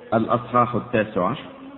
الأصحاح 19.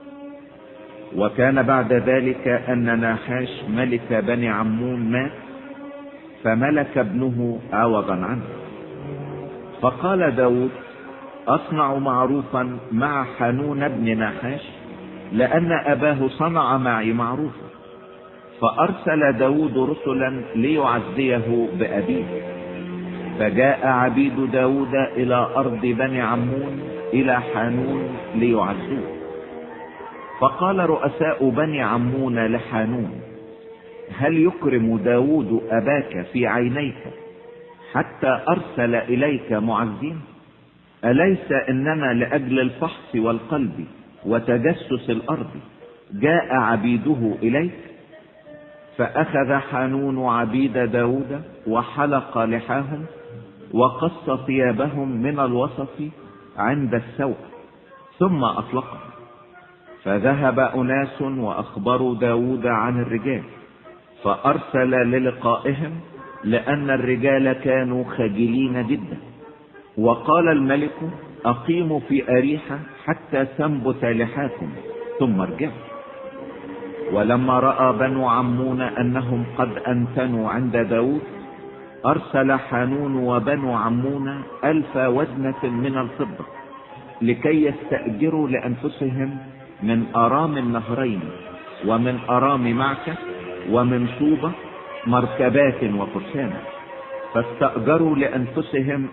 وكان بعد ذلك أن ناحاش ملك بني عمون مات، فملك ابنه عوضا عنه. فقال داود: أصنع معروفا مع حانون بن ناحاش، لأن أباه صنع معي معروفا. فأرسل داود رسلا ليعزيه بأبيه. فجاء عبيد داود إلى أرض بني عمون إلى حانون ليعزوه. فقال رؤساء بني عمون لحانون: هل يكرم داود أباك في عينيك حتى أرسل إليك معزين؟ أليس إنما لأجل الفحص والقلب وتجسس الأرض جاء عبيده إليك؟ فأخذ حانون عبيد داود وحلق لحاهم وقص ثيابهم من الوسط عند السوق، ثم أطلقهم. فذهب أناس وأخبروا داود عن الرجال، فأرسل للقائهم، لأن الرجال كانوا خجلين جدا. وقال الملك: أقيموا في أريحة حتى تنبت لحاكم، ثم ارجعوا. ولما رأى بنو عمون أنهم قد أنتنوا عند داود، أرسل حانون وبنو عمون 1000 وزنة من الفضة لكي يستأجروا لأنفسهم من أرام النهرين ومن أرام معكة ومن صوبة مركبات وفرسانا. فاستأجروا لأنفسهم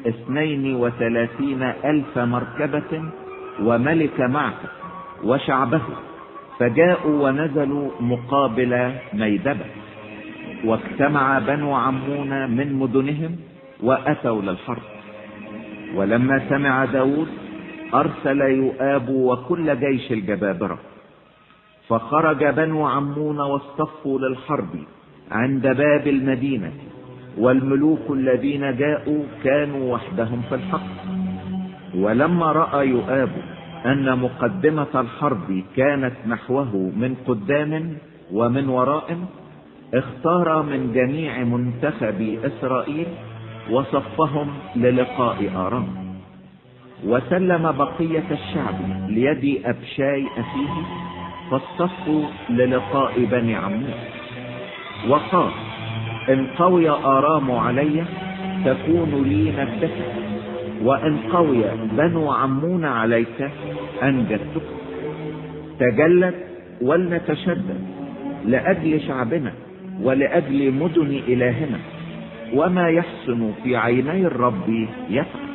32,000 مركبة وملك معكة وشعبه، فجاءوا ونزلوا مقابل ميدبة. واجتمع بنو عمون من مدنهم وأتوا للحرب. ولما سمع داود أرسل يؤاب وكل جيش الجبابرة، فخرج بنو عمون واصطفوا للحرب عند باب المدينة، والملوك الذين جاءوا كانوا وحدهم في الحق. ولما رأى يؤاب أن مقدمة الحرب كانت نحوه من قدام ومن وراء، اختار من جميع منتخب إسرائيل وصفهم للقاء آرام. وسلم بقية الشعب ليد أبشاي أخيه، فاصطفوا للقاء بني عمون. وقال: إن قوي آرام علي تكون لي نبتك، وإن قوي بنو عمون عليك أنجدتك. تجلت ولنتشدد لأجل شعبنا ولأجل مدن إلهنا، وما يحسن في عيني الرب يفعل.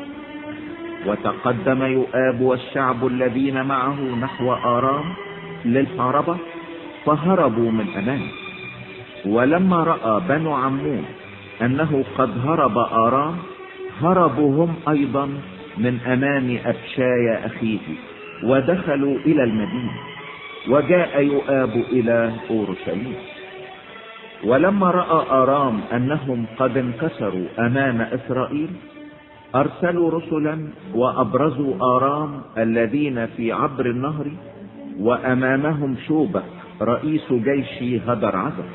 وتقدم يؤاب والشعب الذين معه نحو آرام للحربة، فهربوا من أمامه. ولما رأى بنو عمون أنه قد هرب آرام، هربوا هم أيضا من أمام أبشاي أخيه ودخلوا إلى المدينة. وجاء يؤاب إلى أورشليم. ولما رأى آرام أنهم قد انكسروا أمام إسرائيل، أرسلوا رسلا وأبرزوا آرام الذين في عبر النهر، وأمامهم شوبك رئيس جيش هدر عزر.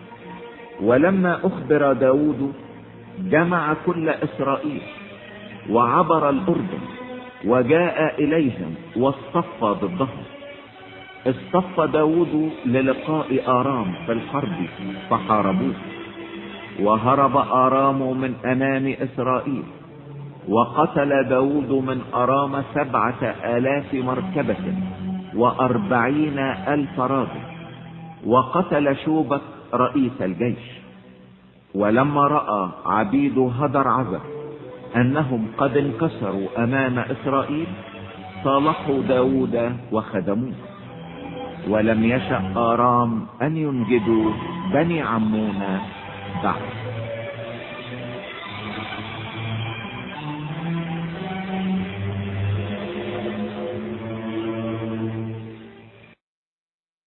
ولما أخبر داود جمع كل إسرائيل وعبر الأردن وجاء إليهم واصطف ضدهم. اصطف داود للقاء آرام في الحرب فحاربوه. وهرب آرام من أمام إسرائيل، وقتل داود من أرام 7,000 مركبة و40,000 راجل، وقتل شوبك رئيس الجيش. ولما رأى عبيد هدر عزر أنهم قد انكسروا أمام إسرائيل، صالحوا داود وخدموه. ولم يشأ آرام أن ينجدوا بني عمون بعد.